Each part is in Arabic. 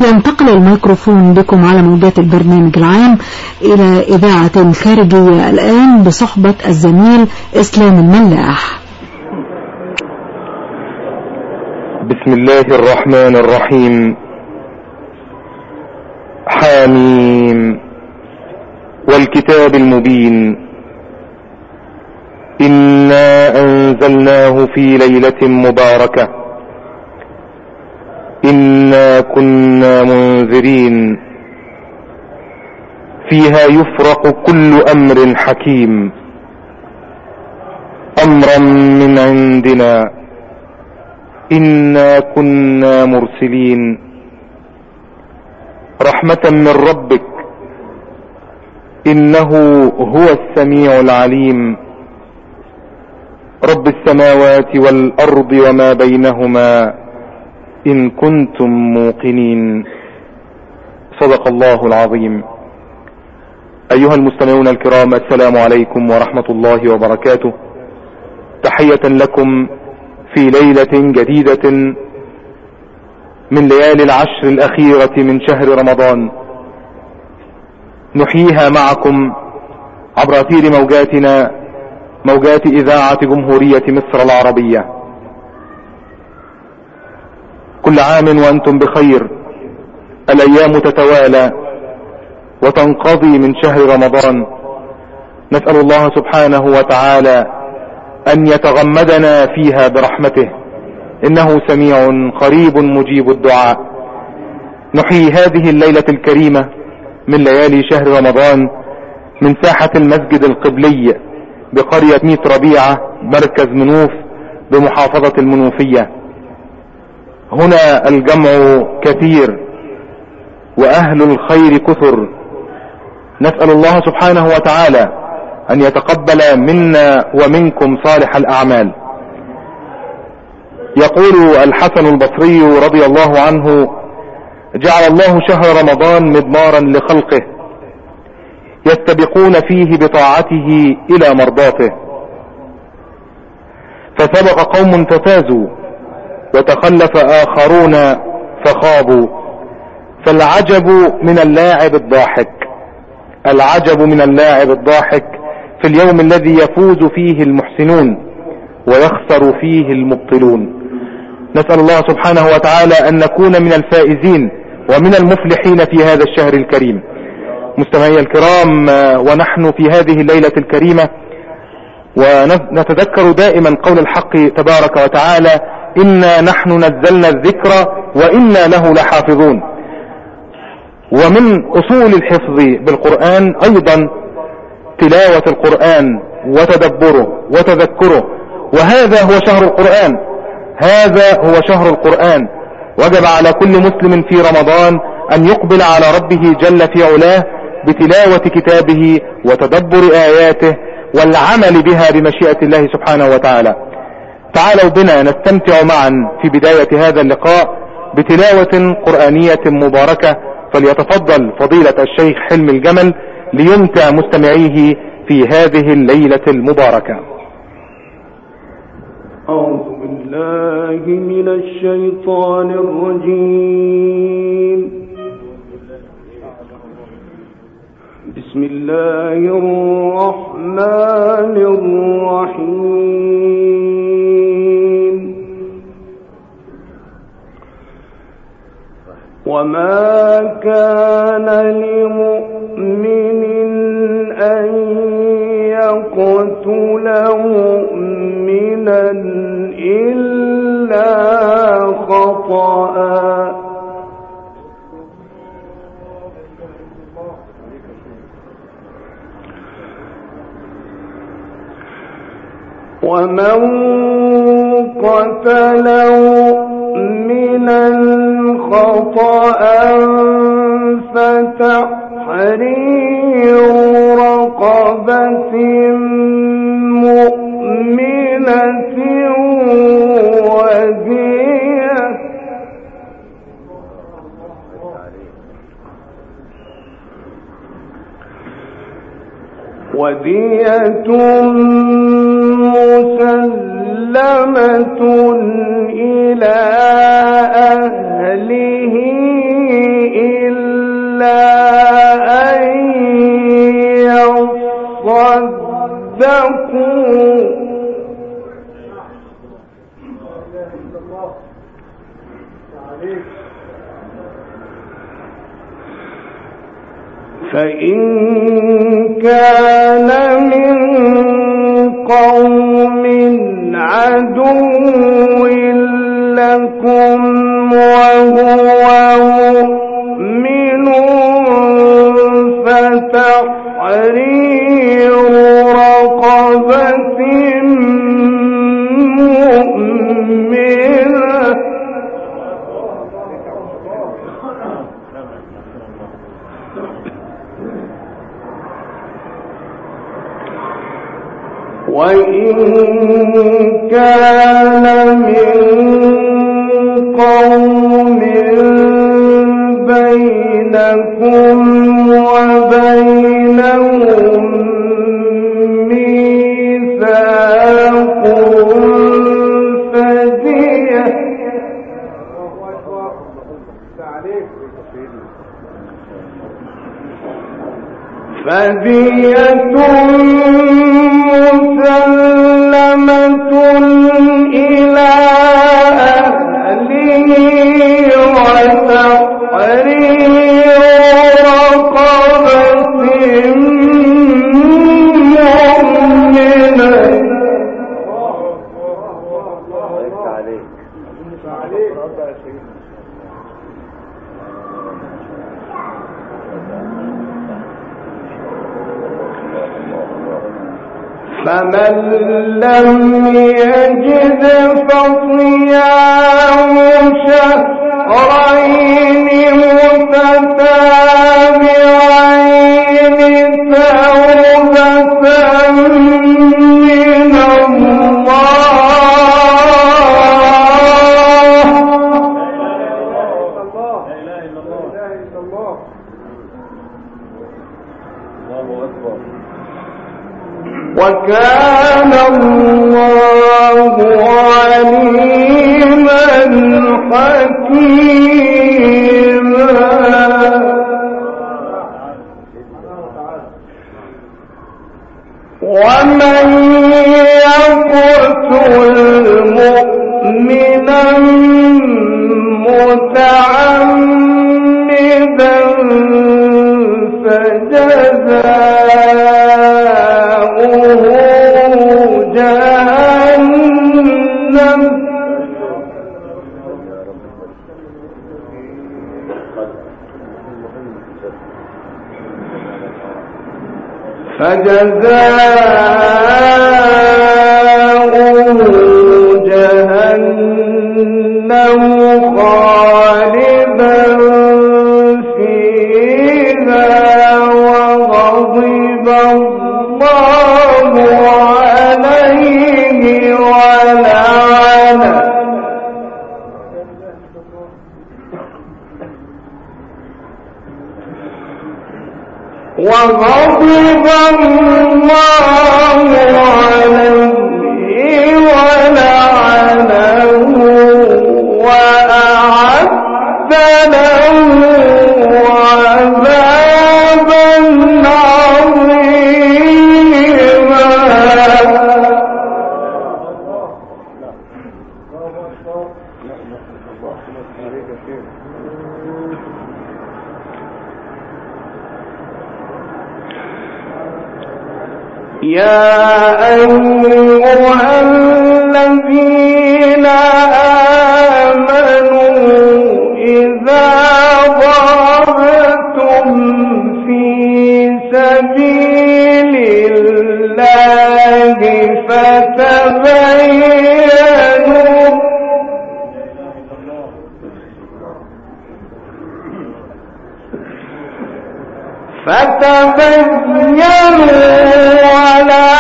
ينتقل الميكروفون بكم على موجات البرنامج العام إلى إذاعة خارجية الآن بصحبة الزميل إسلام الملاح. بسم الله الرحمن الرحيم. حاميم والكتاب المبين. إنا أنزلناه في ليلة مباركة إنا كنا منذرين فيها يفرق كل أمر حكيم أمرا من عندنا إنا كنا مرسلين رحمة من ربك إنه هو السميع العليم رب السماوات والأرض وما بينهما إن كنتم موقنين. صدق الله العظيم. أيها المستمعون الكرام، السلام عليكم ورحمة الله وبركاته. تحية لكم في ليلة جديدة من ليالي العشر الأخيرة من شهر رمضان، نحييها معكم عبر أثير موجاتنا، موجات إذاعة جمهورية مصر العربية. كل عام وأنتم بخير. الأيام تتوالى وتنقضي من شهر رمضان. نسأل الله سبحانه وتعالى أن يتغمدنا فيها برحمته، إنه سميع قريب مجيب الدعاء. نحيي هذه الليلة الكريمة من ليالي شهر رمضان من ساحة المسجد القبلي بقرية ميت ربيعة مركز منوف بمحافظة المنوفية. هنا الجمع كثير وأهل الخير كثر. نسأل الله سبحانه وتعالى أن يتقبل منا ومنكم صالح الأعمال. يقول الحسن البصري رضي الله عنه: جعل الله شهر رمضان مضمارا لخلقه يستبقون فيه بطاعته إلى مرضاته، فسبق قوم ففازوا وتخلف آخرون فخابوا. فالعجب من اللاعب الضاحك، العجب من اللاعب الضاحك في اليوم الذي يفوز فيه المحسنون ويخسر فيه المبطلون. نسأل الله سبحانه وتعالى أن نكون من الفائزين ومن المفلحين في هذا الشهر الكريم. مستمعي الكرام، ونحن في هذه الليلة الكريمة ونتذكر دائما قول الحق تبارك وتعالى: إنا نحن نزلنا الذكر وإنا له لحافظون. ومن أصول الحفظ بالقرآن أيضا تلاوة القرآن وتدبره وتذكره، وهذا هو شهر القرآن، هذا هو شهر القرآن. وجب على كل مسلم في رمضان أن يقبل على ربه جل في علاه بتلاوة كتابه وتدبر آياته والعمل بها بمشيئة الله سبحانه وتعالى. تعالوا بنا نستمتع معا في بداية هذا اللقاء بتلاوة قرآنية مباركة. فليتفضل فضيلة الشيخ حلم الجمل ليمتع مستمعيه في هذه الليلة المباركة. أعوذ بالله من الشيطان الرجيم. بسم الله الرحمن الرحيم. وما كان لمؤمن أن يقتل مؤمنا إلا خطأ ومن قتل مؤمنا خطأ فتحرير رقبة مؤمنة ودية مسلمة إلى أهله فإن كان من قوم عدو لكم وهو مؤمن فتحرير رقبة مؤمنة وإن كان من قوم بينكم وبينهم ميثاق فدية مسلمة إلى أهله وتحرير رقبة مؤمنة فمن لم يجد فصيام شهرين متتابعين توبة من وكان الله عليما حكيما ومن يقتل مؤمنا متعمدا فجزاؤه جهنم خالدا فيها وغضب الله عليه ولعنه وأعد له عذابا عظيما يا أيها الذين آمنوا إذا ضربتم في سبيل الله فتبينوا ولا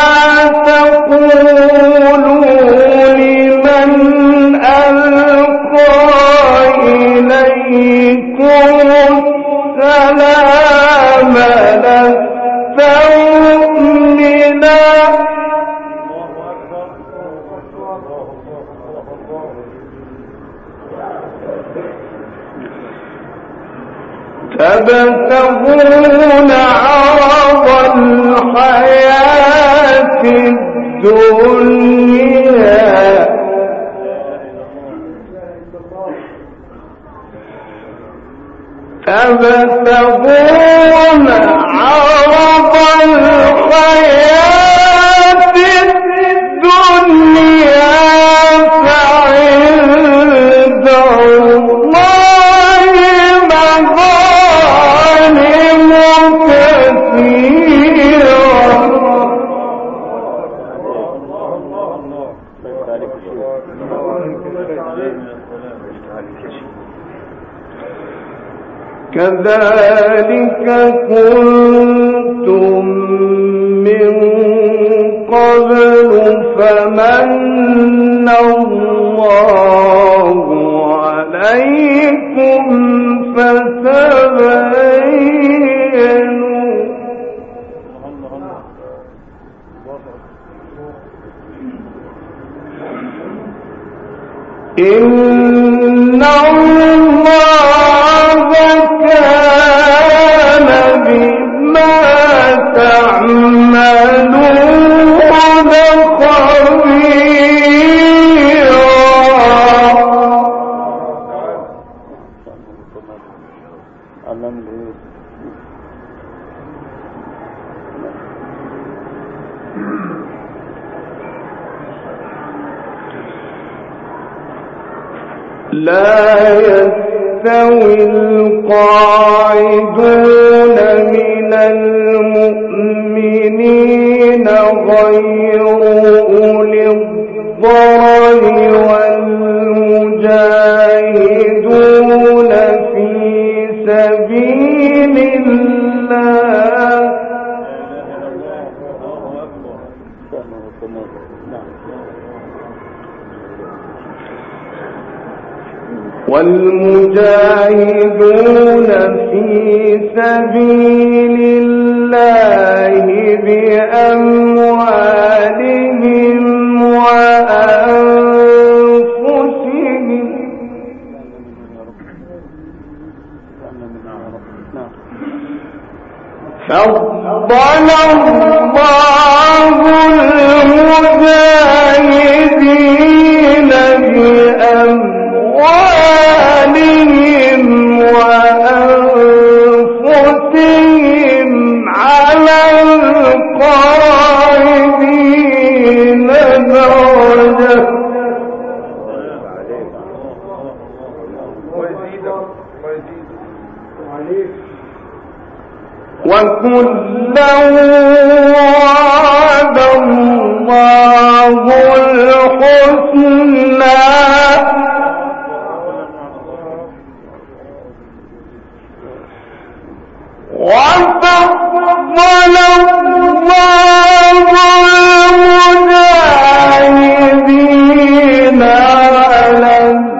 تقولوا لمن ألقى إليكم السلام لست مؤمنا تبتغون عرض الحياة الدنيا تبتغون عرض الحياة الدنيا فعند الله مغانم كثيرة كذلك كنتم من قبل فمن الله عليكم فتبينوا إن الله كان بما تعملون خبيرا. لا يستوي القاعدون من المؤمنين غير أولي الضرر والمجاهدون في سبيل الله بأموالهم وأنفسهم فضل الله المجاهدين بأموالهم وأنفسهم على القائدين درجة وكلا وعد الله الحسنى وفضل الله المجاهدين على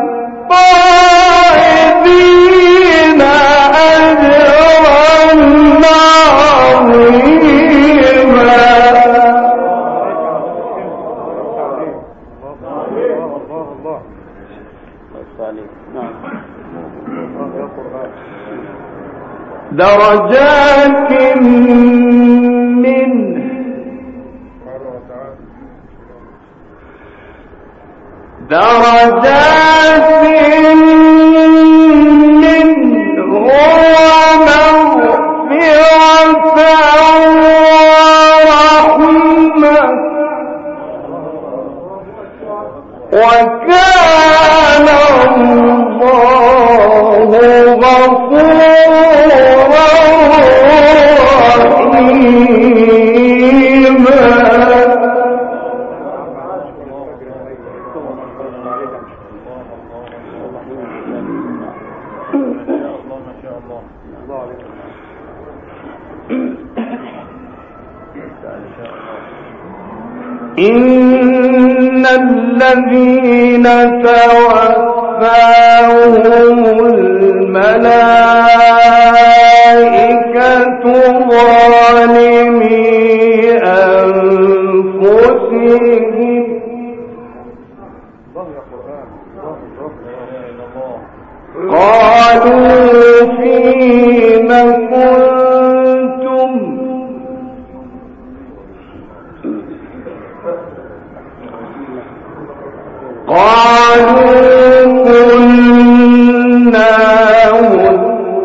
القاعدين أجرا عظيما. درجات منه ومغفرة ورحمة وكان الله غفورا إن الذين توفاهم الملائكة ظالمي أنفسهم قالوا فيم كنتم قالوا كنا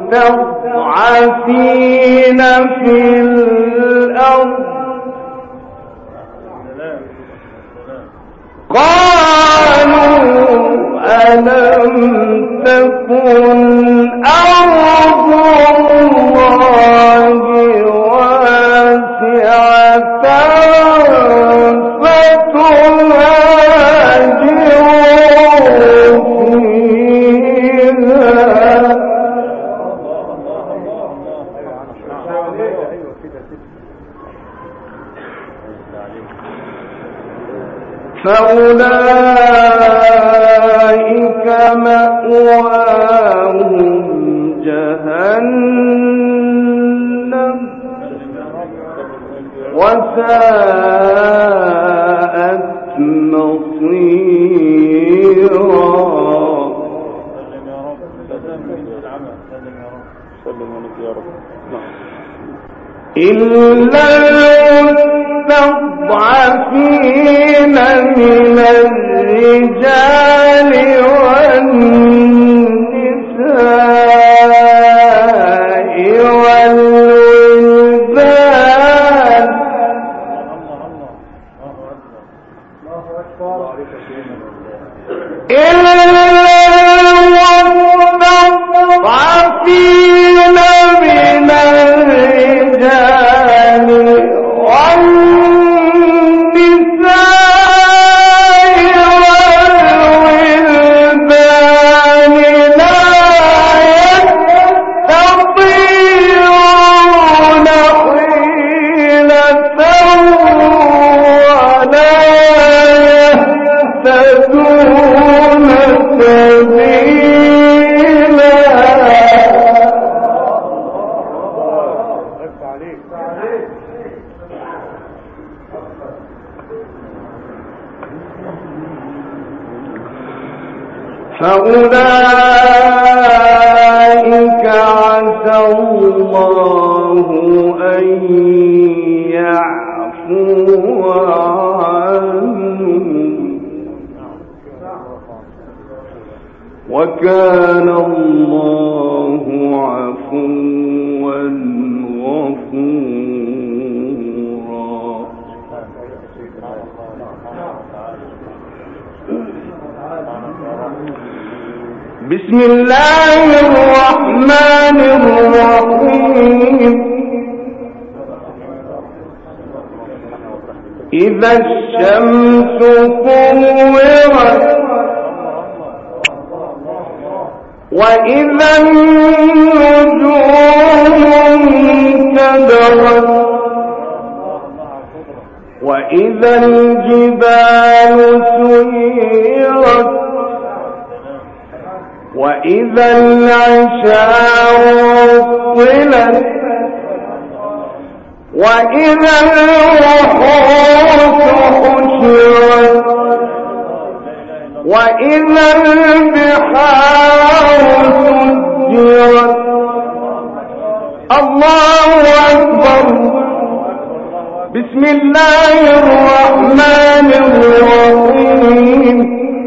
في الأرض قالوا ألم تكن أرض الله واسعة فتهاجروا فيها فأولئك مأواهم جهنم وساءت مصيرا. إلا المستضعفين من الرجال والنساء والولدان إلا المستضعفين من الرجال والنساء والولدان لا يستطيعون حيلة ولا يهتدون سبيلا. فأولئك عسى الله أن يعفو عنهم وكان الله عفوا غفورا. بسم الله الرحمن الرحيم. إذا الشمس كورت وإذا النجوم انكدرت وإذا الجبال سيرت وإذا العشار عطلت وإذا الوحوش حشرت وإذا البحار سجرت. الله أكبر. بسم الله الرحمن الرحيم.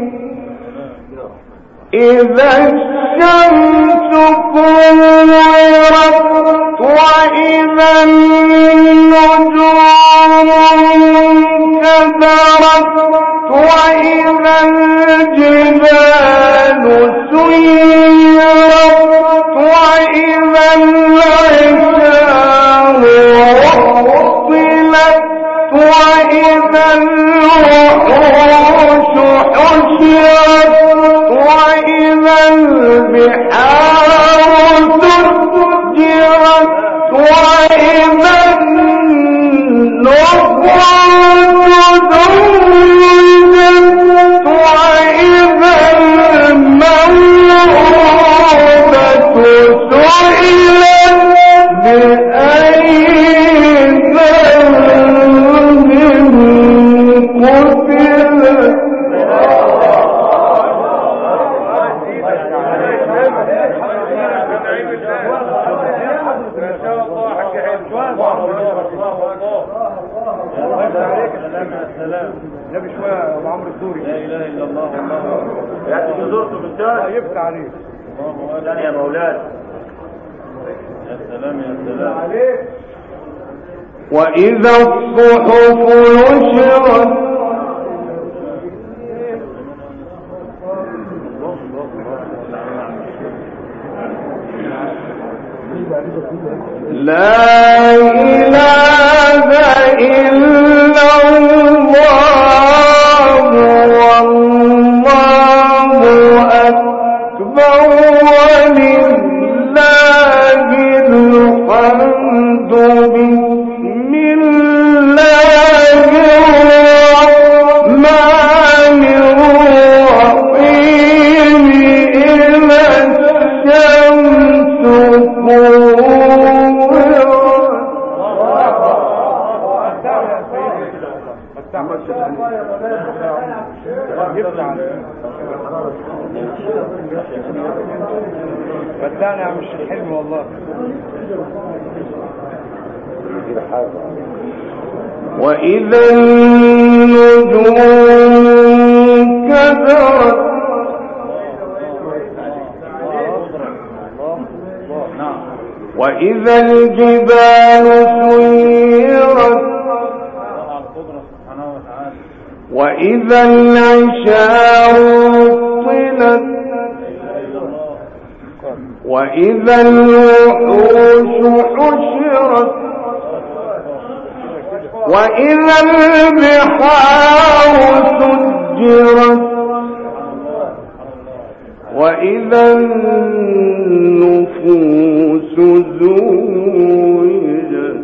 إذا الشمس كورت وإذا النجوم انكدرت وإذا الجبال سيرت وإذا العشار عطلت وإذا الوحوش حشرت وإذا البحار سجرت وإذا النفوس زوجت وإذا الموءودة سئلت بأي ذنب قتلت. نبي شوية يا ابو عمرو الدوري. لا اله الا الله والله يا زرته بالله يفتح عليك. الله يا مولانا. يا وإذا الصحف نشرت لا إله إلا الله والله أكبر ولله الحمد بسم الله الرحمن الرحيم إذا الشمس بدأنا مش الحلم والله. وإذا النجوم كدرت وإذا الجبال سيرت وإذا العشار عطلت وإذا الوحوش حشرت وإذا البحار سجرت وإذا النفوس زوجت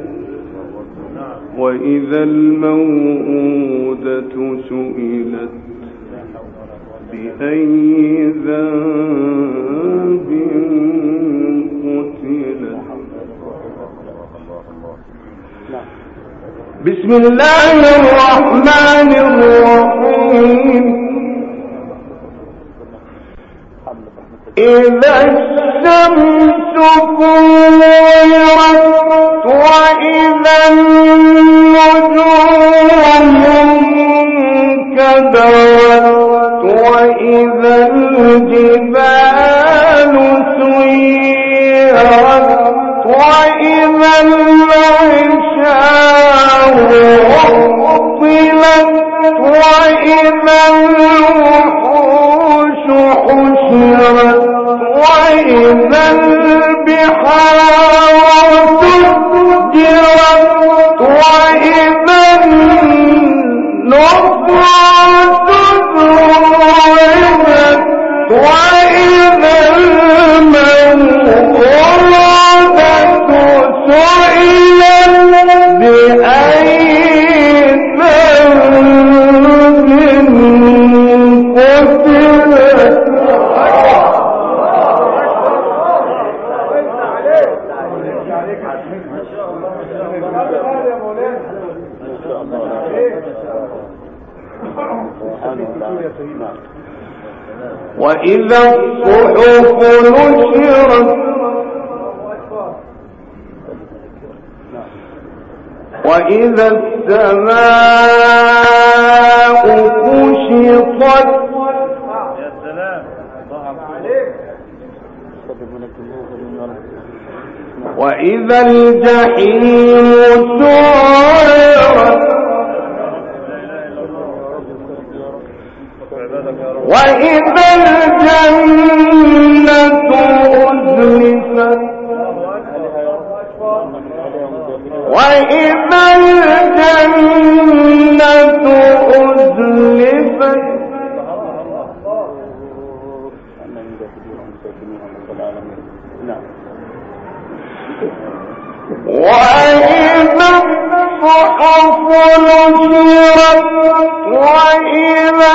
وإذا الموءودة سئلت بأي ذنب قتلت. بسم الله الرحمن الرحيم. إذا الشمس كورت وإذا النجوم انكدرت وإذا الجبال سيرت وإذا العشار عطلت وإذا الوحوش حشرت وإذا البحار سجرت وإذا النفوس زوجت وإذا الموءودة سئلت بأي ذنب قتلت. وإذا الصحف نشرت وإذا السماء كشطت وإذا الجحيم سعرت وإذا الجنة أزلفت وإذا الجنة أزلفت وإذا الصحف نشرت وإذا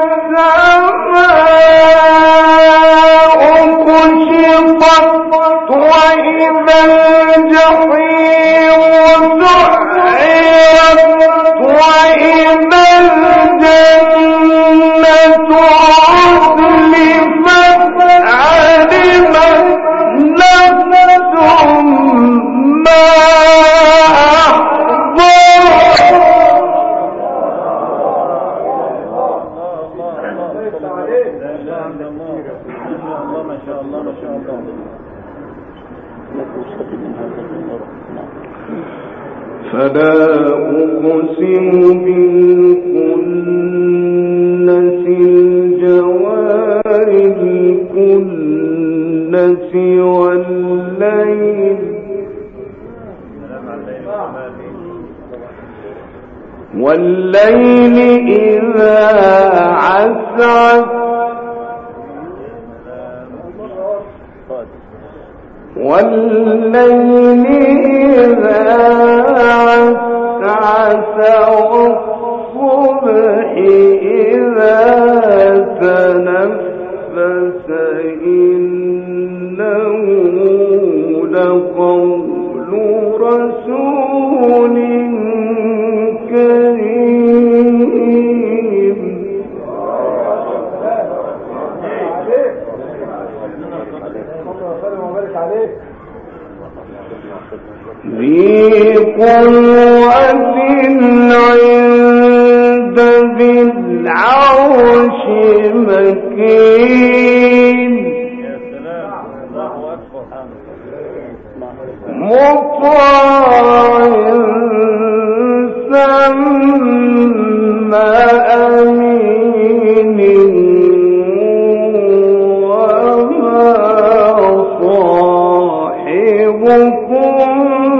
السماء كشطت وإذا الجحيم سعرت وإذا الجنة أزلفت علمت نفس ما فلا أقسم بالكنس الجوار الكنس والليل إذا عسعس والليل إذا عسعس والصبح إذا تنفس إنه لقول رسول كريم ذي قوة عند ذي العرش مكين مطاع ثم أمين وما صاحبكم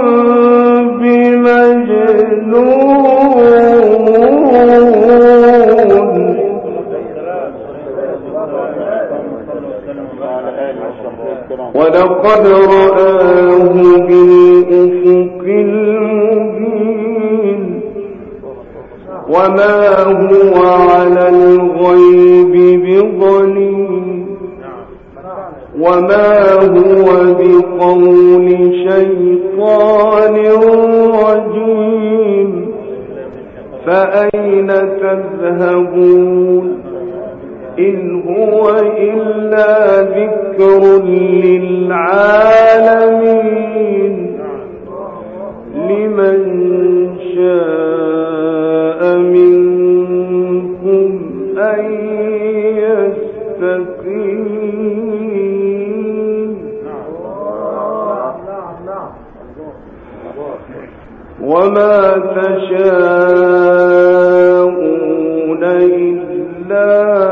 ولقد رآه بالأفق المبين وما هو على الغيب بضنين وما هو بقول شيطان رجيم فأين تذهبون إن هو إلا ذكر للعالمين لمن شاء منكم أن يستقيم وما تشاءون إلا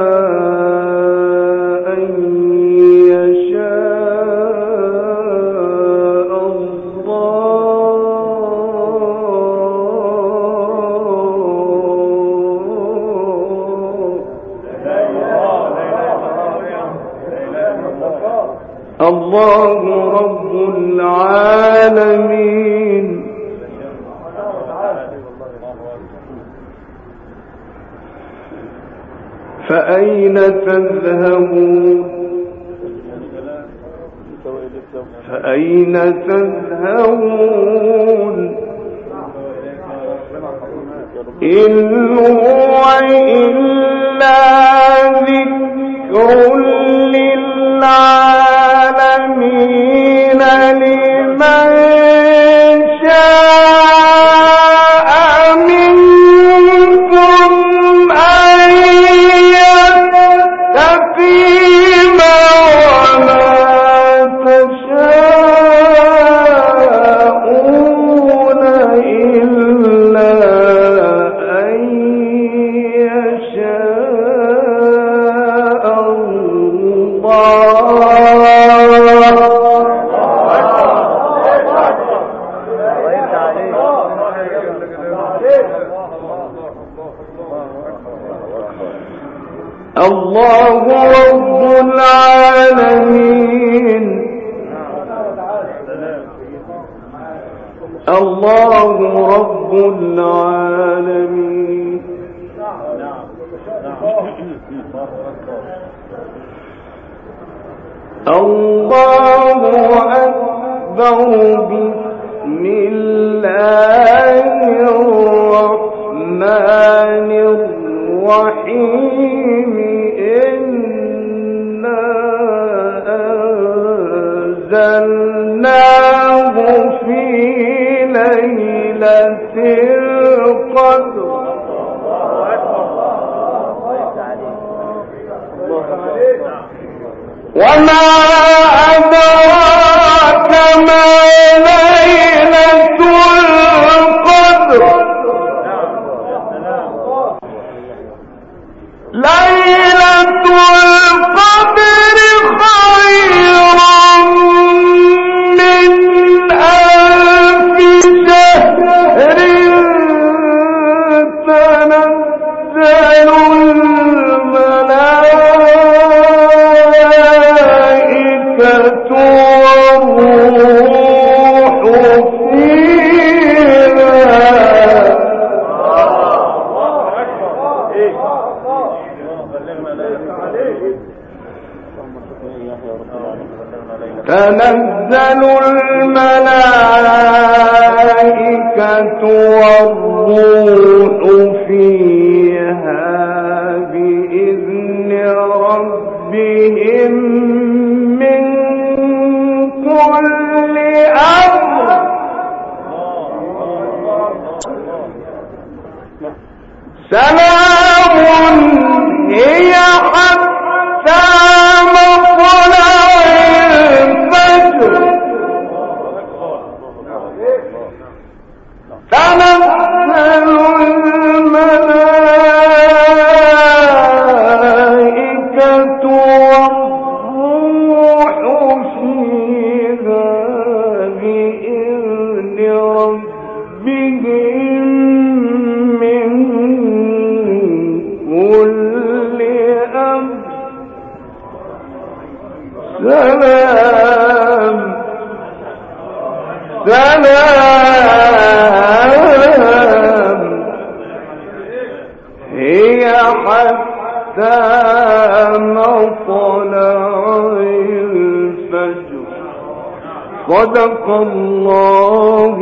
الله رب العالمين فأين تذهبون فأين تذهبون إن هو إلا ذكر للعالمين لمن شاء منكم أن يستقيم وما تشاءون إلا أن يشاء الله رب العالمين الله رب العالمين الله أكبر بسم الله الرحمن الرحيم إنا أنزلناه في ليلة القدر وما أدراك ما أمر سلام هي حتى مطلع الفجر تنزل الملائكة والروح فيها بإذن ربهم من كل أمر سلام هي حتى مطلع الفجر صدق الله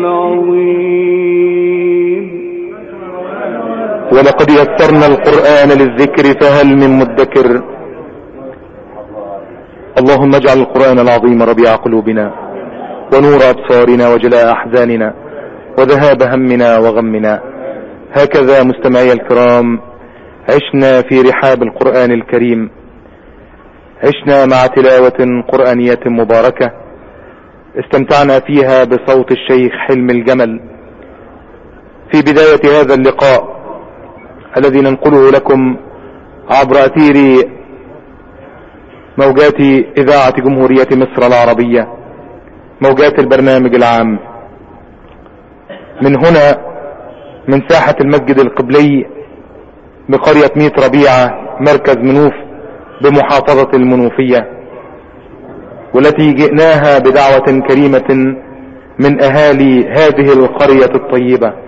العظيم. ولقد يسرنا القرآن للذكر فهل من مدكر. اللهم اجعل القرآن العظيم ربيع قلوبنا ونور أبصارنا وجلاء أحزاننا وذهاب همنا وغمنا. هكذا مستمعي الكرام عشنا في رحاب القرآن الكريم، عشنا مع تلاوة قرآنية مباركة استمتعنا فيها بصوت الشيخ حلم الجمل في بداية هذا اللقاء الذي ننقله لكم عبر أثير موجات إذاعة جمهورية مصر العربية، موجات البرنامج العام، من هنا من ساحة المسجد القبلي بقرية ميت ربيعة مركز منوف بمحافظة المنوفية، والتي جئناها بدعوة كريمة من أهالي هذه القرية الطيبة.